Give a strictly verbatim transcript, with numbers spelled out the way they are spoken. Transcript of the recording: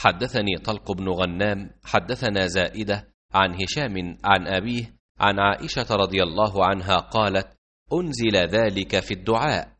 حدثني طلق بن غنام حدثنا زائدة عن هشام عن أبيه عن عائشة رضي الله عنها قالت: أنزل ذلك في الدعاء،